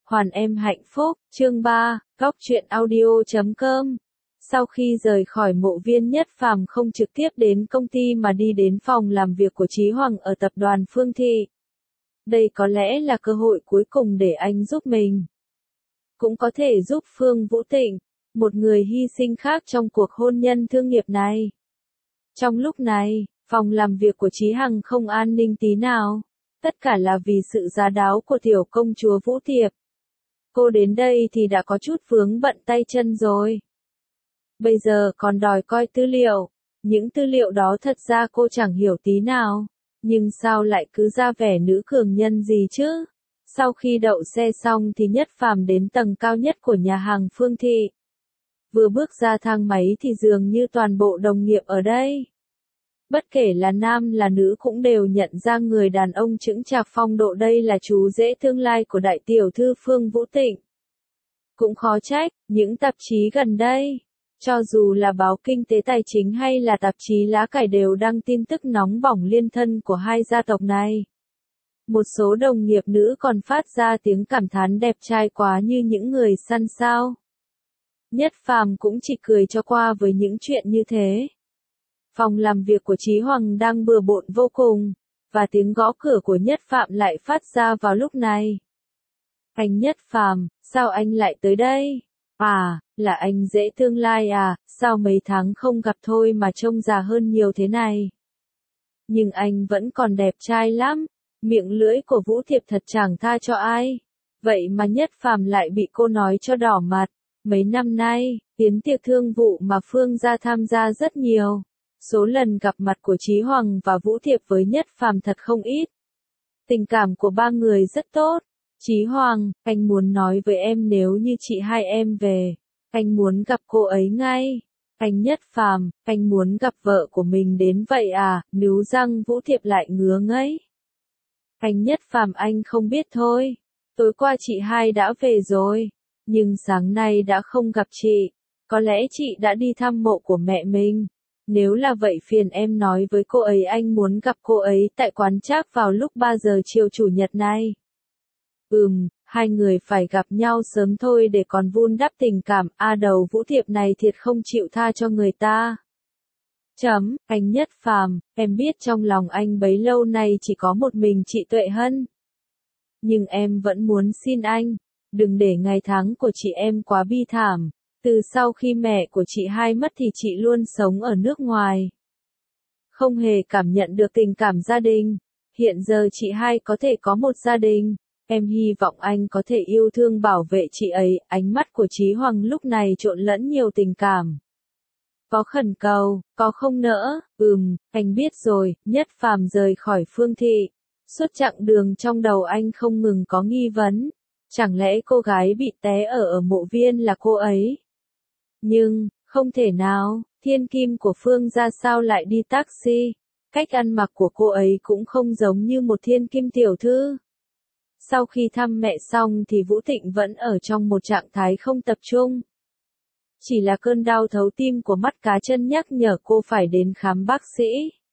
Hoàn em hạnh phúc, chương 3, góc truyện audio.com. Sau khi rời khỏi mộ viên, Nhất Phàm không trực tiếp đến công ty mà đi đến phòng làm việc của Chí Hoàng ở tập đoàn Phương Thị. Đây có lẽ là cơ hội cuối cùng để anh giúp mình. Cũng có thể giúp Phương Vũ Tịnh, một người hy sinh khác trong cuộc hôn nhân thương nghiệp này. Trong lúc này, phòng làm việc của Chí Hằng không an ninh tí nào. Tất cả là vì sự giá đáo của tiểu công chúa Vũ Thiệp. Cô đến đây thì đã có chút vướng bận tay chân rồi. Bây giờ còn đòi coi tư liệu. Những tư liệu đó thật ra cô chẳng hiểu tí nào. Nhưng sao lại cứ ra vẻ nữ cường nhân gì chứ? Sau khi đậu xe xong thì Nhất Phàm đến tầng cao nhất của nhà hàng Phương Thị. Vừa bước ra thang máy thì dường như toàn bộ đồng nghiệp ở đây, bất kể là nam là nữ, cũng đều nhận ra người đàn ông chững chạc phong độ đây là chú rể tương lai của đại tiểu thư Phương Vũ Tịnh. Cũng khó trách, những tạp chí gần đây, cho dù là báo Kinh tế Tài chính hay là tạp chí Lá Cải đều đăng tin tức nóng bỏng liên thân của hai gia tộc này. Một số đồng nghiệp nữ còn phát ra tiếng cảm thán đẹp trai quá như những người săn sao. Nhất Phàm cũng chỉ cười cho qua với những chuyện như thế. Phòng làm việc của Chí Hoàng đang bừa bộn vô cùng, và tiếng gõ cửa của Nhất Phàm lại phát ra vào lúc này. Anh Nhất Phàm, sao anh lại tới đây? À, là anh rể tương lai à, sao mấy tháng không gặp thôi mà trông già hơn nhiều thế này? Nhưng anh vẫn còn đẹp trai lắm, miệng lưỡi của Vũ Thiệp thật chẳng tha cho ai. Vậy mà Nhất Phàm lại bị cô nói cho đỏ mặt. Mấy năm nay, tiến tiệc thương vụ mà Phương gia tham gia rất nhiều. Số lần gặp mặt của Chí Hoàng và Vũ Thiệp với Nhất Phàm thật không ít. Tình cảm của ba người rất tốt. Chí Hoàng, anh muốn nói với em nếu như chị hai em về, anh muốn gặp cô ấy ngay. Anh Nhất Phàm, anh muốn gặp vợ của mình đến vậy à? Níu răng Vũ Thiệp lại ngứa ngấy. Anh Nhất Phàm, anh không biết thôi. Tối qua chị hai đã về rồi, nhưng sáng nay đã không gặp chị. Có lẽ chị đã đi thăm mộ của mẹ mình. Nếu là vậy phiền em nói với cô ấy anh muốn gặp cô ấy tại quán Trác vào lúc 3 giờ chiều chủ nhật này. Hai người phải gặp nhau sớm thôi để còn vun đắp tình cảm. Đầu Vũ Thiệp này thiệt không chịu tha cho người ta. Anh Nhất Phàm, em biết trong lòng anh bấy lâu nay chỉ có một mình chị Tuệ Hân. Nhưng em vẫn muốn xin anh, đừng để ngày tháng của chị em quá bi thảm. Từ sau khi mẹ của chị hai mất thì chị luôn sống ở nước ngoài, không hề cảm nhận được tình cảm gia đình. Hiện giờ chị hai có thể có một gia đình, em hy vọng anh có thể yêu thương bảo vệ chị ấy. Ánh mắt của Chí Hoàng lúc này trộn lẫn nhiều tình cảm. Có khẩn cầu, có không nỡ. Anh biết rồi. Nhất Phàm rời khỏi Phương Thị. Suốt chặng đường trong đầu anh không ngừng có nghi vấn. Chẳng lẽ cô gái bị té ở mộ viên là cô ấy? Nhưng, không thể nào, thiên kim của Phương gia sao lại đi taxi? Cách ăn mặc của cô ấy cũng không giống như một thiên kim tiểu thư. Sau khi thăm mẹ xong thì Vũ Thịnh vẫn ở trong một trạng thái không tập trung. Chỉ là cơn đau thấu tim của mắt cá chân nhắc nhở cô phải đến khám bác sĩ,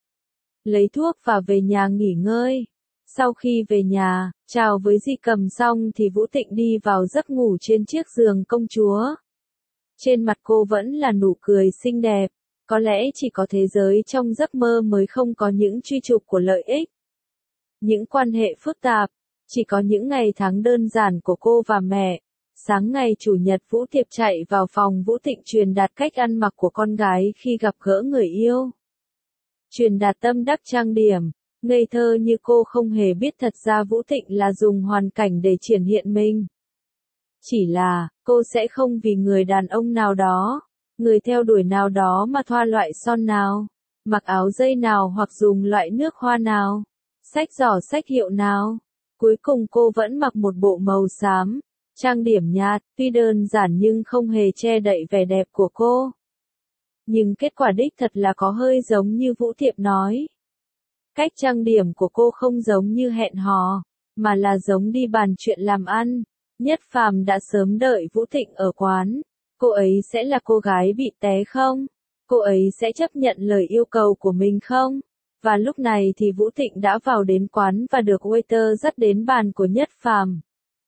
lấy thuốc và về nhà nghỉ ngơi. Sau khi về nhà, chào với Di Cầm xong thì Vũ Thịnh đi vào giấc ngủ trên chiếc giường công chúa. Trên mặt cô vẫn là nụ cười xinh đẹp. Có lẽ chỉ có thế giới trong giấc mơ mới không có những truy trục của lợi ích, những quan hệ phức tạp. Chỉ có những ngày tháng đơn giản của cô và mẹ. Sáng ngày chủ nhật, Vũ Thiệp chạy vào phòng Vũ Thịnh truyền đạt cách ăn mặc của con gái khi gặp gỡ người yêu. Truyền đạt tâm đắc trang điểm, ngây thơ như cô không hề biết thật ra Vũ Thịnh là dùng hoàn cảnh để triển hiện mình. Chỉ là, cô sẽ không vì người đàn ông nào đó, người theo đuổi nào đó mà thoa loại son nào, mặc áo dây nào hoặc dùng loại nước hoa nào, xách giỏ xách hiệu nào. Cuối cùng cô vẫn mặc một bộ màu xám, trang điểm nhạt, tuy đơn giản nhưng không hề che đậy vẻ đẹp của cô. Nhưng kết quả đích thật là có hơi giống như Vũ Thiệp nói. Cách trang điểm của cô không giống như hẹn hò, mà là giống đi bàn chuyện làm ăn. Nhất Phàm đã sớm đợi Vũ Thịnh ở quán. Cô ấy sẽ là cô gái bị té không? Cô ấy sẽ chấp nhận lời yêu cầu của mình không? Và lúc này thì Vũ Thịnh đã vào đến quán và được waiter dắt đến bàn của Nhất Phàm.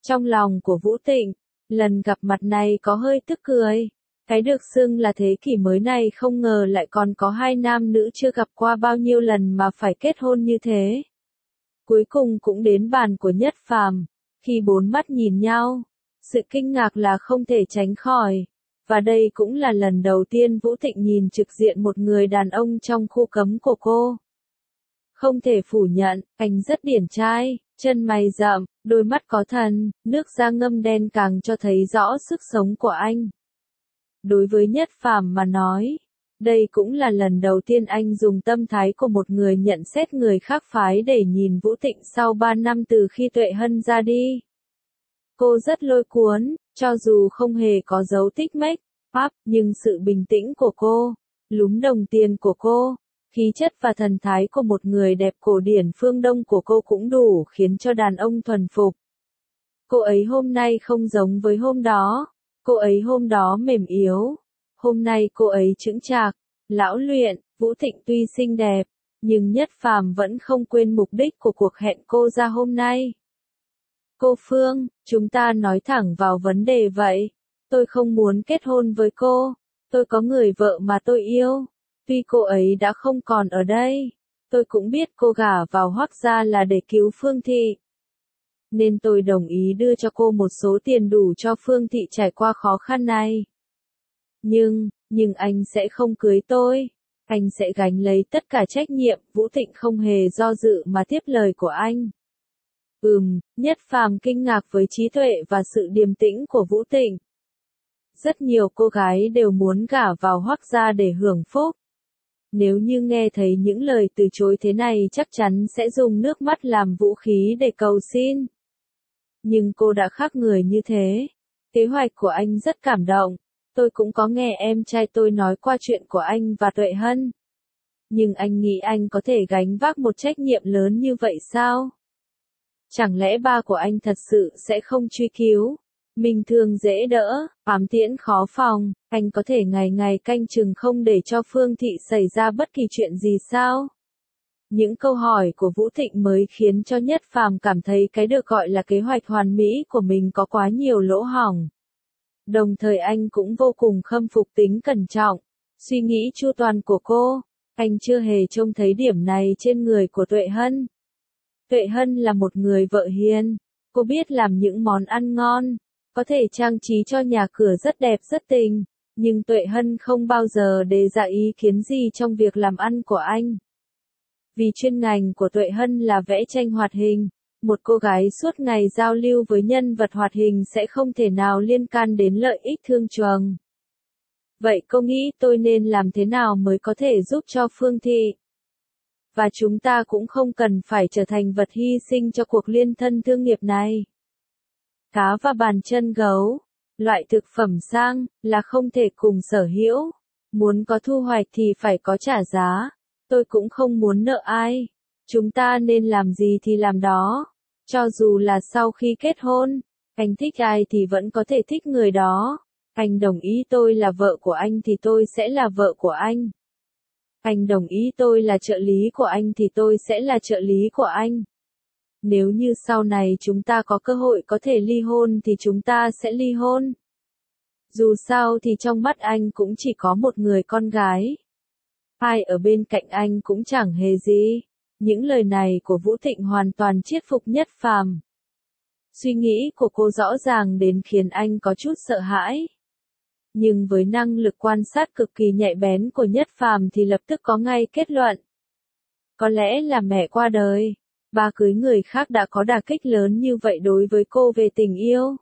Trong lòng của Vũ Tịnh, lần gặp mặt này có hơi tức cười. Cái được xưng là thế kỷ mới này không ngờ lại còn có hai nam nữ chưa gặp qua bao nhiêu lần mà phải kết hôn như thế. Cuối cùng cũng đến bàn của Nhất Phàm, khi bốn mắt nhìn nhau, sự kinh ngạc là không thể tránh khỏi. Và đây cũng là lần đầu tiên Vũ Tịnh nhìn trực diện một người đàn ông trong khu cấm của cô. Không thể phủ nhận, anh rất điển trai, chân mày rậm, đôi mắt có thần, nước da ngâm đen càng cho thấy rõ sức sống của anh. Đối với Nhất Phàm mà nói, đây cũng là lần đầu tiên anh dùng tâm thái của một người nhận xét người khác phái để nhìn Vũ Tịnh sau 3 năm từ khi Tuệ Hân ra đi. Cô rất lôi cuốn, cho dù không hề có dấu tích make up, nhưng sự bình tĩnh của cô, lúm đồng tiền của cô, khí chất và thần thái của một người đẹp cổ điển phương Đông của cô cũng đủ khiến cho đàn ông thuần phục. Cô ấy hôm nay không giống với hôm đó, cô ấy hôm đó mềm yếu, hôm nay cô ấy chững chạc, lão luyện. Vũ Tịnh tuy xinh đẹp, nhưng Nhất Phàm vẫn không quên mục đích của cuộc hẹn cô ra hôm nay. Cô Phương, chúng ta nói thẳng vào vấn đề vậy. Tôi không muốn kết hôn với cô. Tôi có người vợ mà tôi yêu. Tuy cô ấy đã không còn ở đây, tôi cũng biết cô gả vào Hoắc gia là để cứu Phương Thị. Nên tôi đồng ý đưa cho cô một số tiền đủ cho Phương Thị trải qua khó khăn này. Nhưng anh sẽ không cưới tôi. Anh sẽ gánh lấy tất cả trách nhiệm. Vũ Tịnh không hề do dự mà tiếp lời của anh. Nhất Phàm kinh ngạc với trí tuệ và sự điềm tĩnh của Vũ Tịnh. Rất nhiều cô gái đều muốn gả vào Hoắc gia để hưởng phúc. Nếu như nghe thấy những lời từ chối thế này chắc chắn sẽ dùng nước mắt làm vũ khí để cầu xin. Nhưng cô đã khác người như thế. Kế hoạch của anh rất cảm động. Tôi cũng có nghe em trai tôi nói qua chuyện của anh và Tuệ Hân. Nhưng anh nghĩ anh có thể gánh vác một trách nhiệm lớn như vậy sao? Chẳng lẽ ba của anh thật sự sẽ không truy cứu? Mình thường dễ đỡ, ám tiễn khó phòng, anh có thể ngày ngày canh chừng không để cho Phương Thị xảy ra bất kỳ chuyện gì sao? Những câu hỏi của Vũ Thịnh mới khiến cho Nhất Phàm cảm thấy cái được gọi là kế hoạch hoàn mỹ của mình có quá nhiều lỗ hổng. Đồng thời anh cũng vô cùng khâm phục tính cẩn trọng, suy nghĩ chu toàn của cô. Anh chưa hề trông thấy điểm này trên người của Tuệ Hân. Tuệ Hân là một người vợ hiền, cô biết làm những món ăn ngon, có thể trang trí cho nhà cửa rất đẹp rất tình, nhưng Tuệ Hân không bao giờ đề ra ý kiến gì trong việc làm ăn của anh. Vì chuyên ngành của Tuệ Hân là vẽ tranh hoạt hình, một cô gái suốt ngày giao lưu với nhân vật hoạt hình sẽ không thể nào liên can đến lợi ích thương trường. Vậy cô nghĩ tôi nên làm thế nào mới có thể giúp cho Phương Thị? Và chúng ta cũng không cần phải trở thành vật hy sinh cho cuộc liên thân thương nghiệp này. Cá và bàn chân gấu, loại thực phẩm sang, là không thể cùng sở hữu. Muốn có thu hoạch thì phải có trả giá. Tôi cũng không muốn nợ ai. Chúng ta nên làm gì thì làm đó. Cho dù là sau khi kết hôn, anh thích ai thì vẫn có thể thích người đó. Anh đồng ý tôi là vợ của anh thì tôi sẽ là vợ của anh. Anh đồng ý tôi là trợ lý của anh thì tôi sẽ là trợ lý của anh. Nếu như sau này chúng ta có cơ hội có thể ly hôn thì chúng ta sẽ ly hôn. Dù sao thì trong mắt anh cũng chỉ có một người con gái. Ai ở bên cạnh anh cũng chẳng hề gì. Những lời này của Vũ Thịnh hoàn toàn chiết phục Nhất Phàm. Suy nghĩ của cô rõ ràng đến khiến anh có chút sợ hãi. Nhưng với năng lực quan sát cực kỳ nhạy bén của Nhất Phàm thì lập tức có ngay kết luận. Có lẽ là mẹ qua đời, ba cưới người khác đã có đả kích lớn như vậy đối với cô về tình yêu.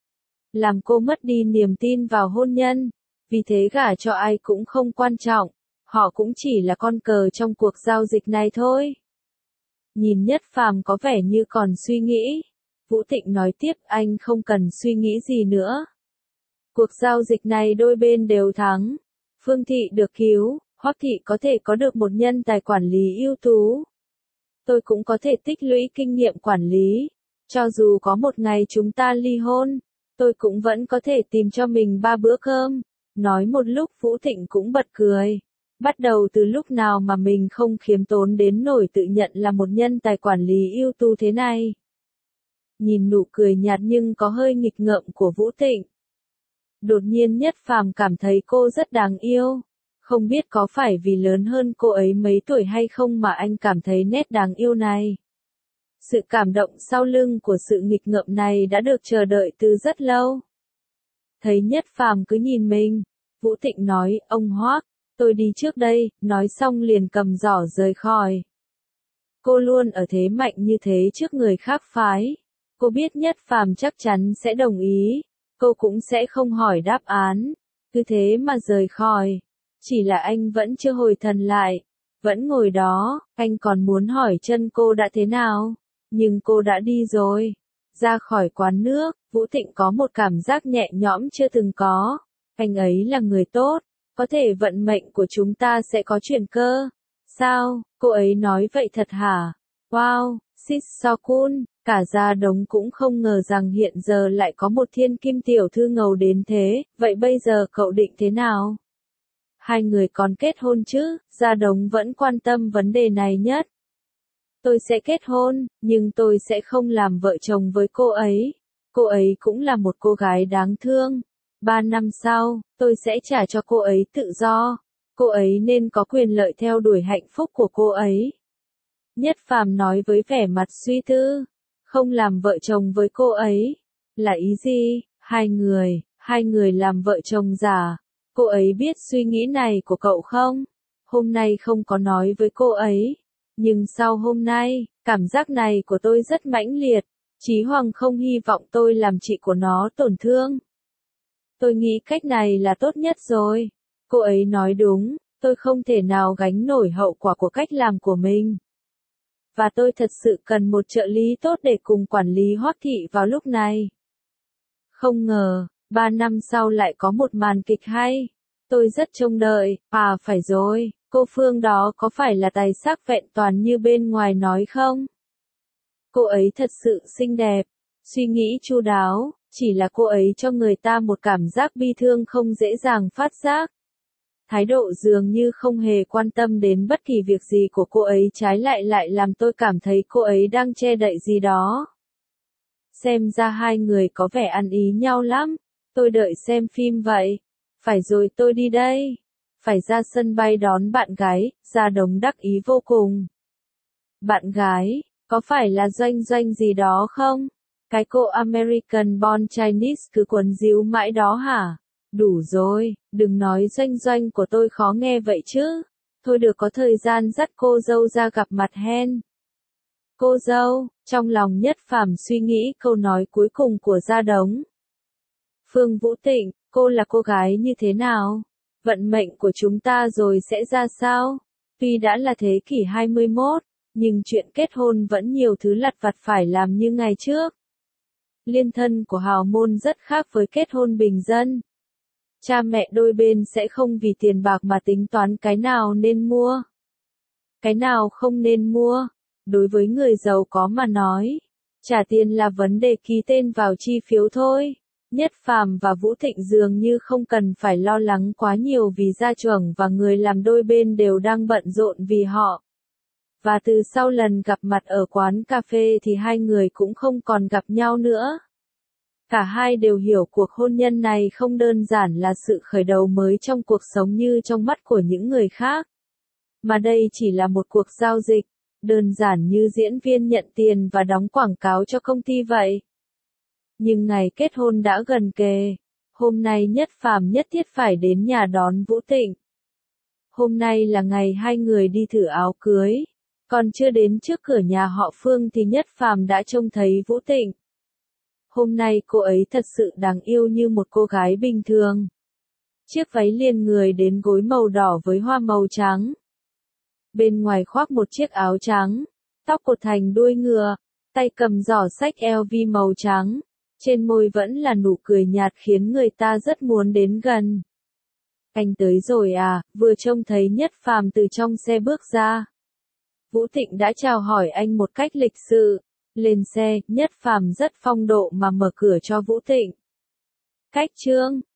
Làm cô mất đi niềm tin vào hôn nhân, vì thế gả cho ai cũng không quan trọng, họ cũng chỉ là con cờ trong cuộc giao dịch này thôi. Nhìn Nhất Phàm có vẻ như còn suy nghĩ, Vũ Thịnh nói tiếp anh không cần suy nghĩ gì nữa. Cuộc giao dịch này đôi bên đều thắng. Phương Thị được cứu, Hoắc Thị có thể có được một nhân tài quản lý ưu tú. Tôi cũng có thể tích lũy kinh nghiệm quản lý. Cho dù có một ngày chúng ta ly hôn, tôi cũng vẫn có thể tìm cho mình 3 bữa cơm. Nói một lúc Vũ Thịnh cũng bật cười. Bắt đầu từ lúc nào mà mình không khiêm tốn đến nổi tự nhận là một nhân tài quản lý ưu tú thế này. nhìn nụ cười nhạt nhưng có hơi nghịch ngợm của Vũ Tịnh. Đột nhiên Nhất Phàm cảm thấy cô rất đáng yêu. Không biết có phải vì lớn hơn cô ấy mấy tuổi hay không mà anh cảm thấy nét đáng yêu này. Sự cảm động sau lưng của sự nghịch ngợm này đã được chờ đợi từ rất lâu. Thấy Nhất Phàm cứ nhìn mình, Vũ Tịnh nói, ông Hoác, tôi đi trước đây, nói xong liền cầm giỏ rời khỏi. Cô luôn ở thế mạnh như thế trước người khác phái. Cô biết Nhất Phàm chắc chắn sẽ đồng ý, cô cũng sẽ không hỏi đáp án, cứ thế mà rời khỏi. Chỉ là anh vẫn chưa hồi thần lại, vẫn ngồi đó, anh còn muốn hỏi chân cô đã thế nào, nhưng cô đã đi rồi. Ra khỏi quán nước, Vũ Tịnh có một cảm giác nhẹ nhõm chưa từng có. Anh ấy là người tốt, có thể vận mệnh của chúng ta sẽ có chuyển cơ. Sao, cô ấy nói vậy thật hả? Wow, Sis Sokun, cả gia đống cũng không ngờ rằng hiện giờ lại có một thiên kim tiểu thư ngầu đến thế, vậy bây giờ cậu định thế nào? Hai người còn kết hôn chứ? Gia đống vẫn quan tâm vấn đề này nhất. Tôi sẽ kết hôn, nhưng tôi sẽ không làm vợ chồng với cô ấy. Cô ấy cũng là một cô gái đáng thương. 3 năm sau, tôi sẽ trả cho cô ấy tự do. Cô ấy nên có quyền lợi theo đuổi hạnh phúc của cô ấy. Nhất Phàm nói với vẻ mặt suy tư. Không làm vợ chồng với cô ấy. Là ý gì? Hai người làm vợ chồng giả. Cô ấy biết suy nghĩ này của cậu không? Hôm nay không có nói với cô ấy. Nhưng sau hôm nay, cảm giác này của tôi rất mãnh liệt. Chí Hoàng không hy vọng tôi làm chị của nó tổn thương. Tôi nghĩ cách này là tốt nhất rồi. Cô ấy nói đúng, tôi không thể nào gánh nổi hậu quả của cách làm của mình. Và tôi thật sự cần một trợ lý tốt để cùng quản lý Hoắc Thị vào lúc này. Không ngờ, 3 năm sau lại có một màn kịch hay. Tôi rất trông đợi, phải rồi, cô Phương đó có phải là tài sắc vẹn toàn như bên ngoài nói không? Cô ấy thật sự xinh đẹp, suy nghĩ chu đáo, chỉ là cô ấy cho người ta một cảm giác bi thương không dễ dàng phát giác. Thái độ dường như không hề quan tâm đến bất kỳ việc gì của cô ấy, trái lại làm tôi cảm thấy cô ấy đang che đậy gì đó. Xem ra hai người có vẻ ăn ý nhau lắm, tôi đợi xem phim vậy. Phải rồi, tôi đi đây. Phải ra sân bay đón bạn gái, Gia Đống đắc ý vô cùng. Bạn gái, có phải là Doanh Doanh gì đó không? Cái cô American Born Chinese cứ quấn díu mãi đó hả? Đủ rồi, đừng nói Doanh Doanh của tôi khó nghe vậy chứ. Thôi được, có thời gian dắt cô dâu ra gặp mặt hen. Cô dâu, trong lòng Nhất Phàm suy nghĩ câu nói cuối cùng của Gia Đống. Phương Vũ Tịnh, cô là cô gái như thế nào? Vận mệnh của chúng ta rồi sẽ ra sao? Tuy đã là thế kỷ 21, nhưng chuyện kết hôn vẫn nhiều thứ lặt vặt phải làm như ngày trước. Liên thân của hào môn rất khác với kết hôn bình dân. Cha mẹ đôi bên sẽ không vì tiền bạc mà tính toán cái nào nên mua, cái nào không nên mua. Đối với người giàu có mà nói, trả tiền là vấn đề ký tên vào chi phiếu thôi. Nhất Phàm và Vũ Thịnh dường như không cần phải lo lắng quá nhiều vì gia trưởng và người làm đôi bên đều đang bận rộn vì họ. Và từ sau lần gặp mặt ở quán cà phê thì hai người cũng không còn gặp nhau nữa. Cả hai đều hiểu cuộc hôn nhân này không đơn giản là sự khởi đầu mới trong cuộc sống như trong mắt của những người khác. Mà đây chỉ là một cuộc giao dịch, đơn giản như diễn viên nhận tiền và đóng quảng cáo cho công ty vậy. Nhưng ngày kết hôn đã gần kề. Hôm nay Nhất Phàm nhất thiết phải đến nhà đón Vũ Tịnh. Hôm nay là ngày hai người đi thử áo cưới. Còn chưa đến trước cửa nhà họ Phương thì Nhất Phàm đã trông thấy Vũ Tịnh. Hôm nay cô ấy thật sự đáng yêu như một cô gái bình thường. Chiếc váy liền người đến gối màu đỏ với hoa màu trắng. Bên ngoài khoác một chiếc áo trắng, tóc cột thành đuôi ngựa, tay cầm giỏ xách LV màu trắng. Trên môi vẫn là nụ cười nhạt khiến người ta rất muốn đến gần. Anh tới rồi à? Vừa trông thấy Nhất Phàm từ trong xe bước ra, Vũ Thịnh đã chào hỏi anh một cách lịch sự. Lên xe, Nhất Phàm rất phong độ mà mở cửa cho Vũ Thịnh. Cách trương,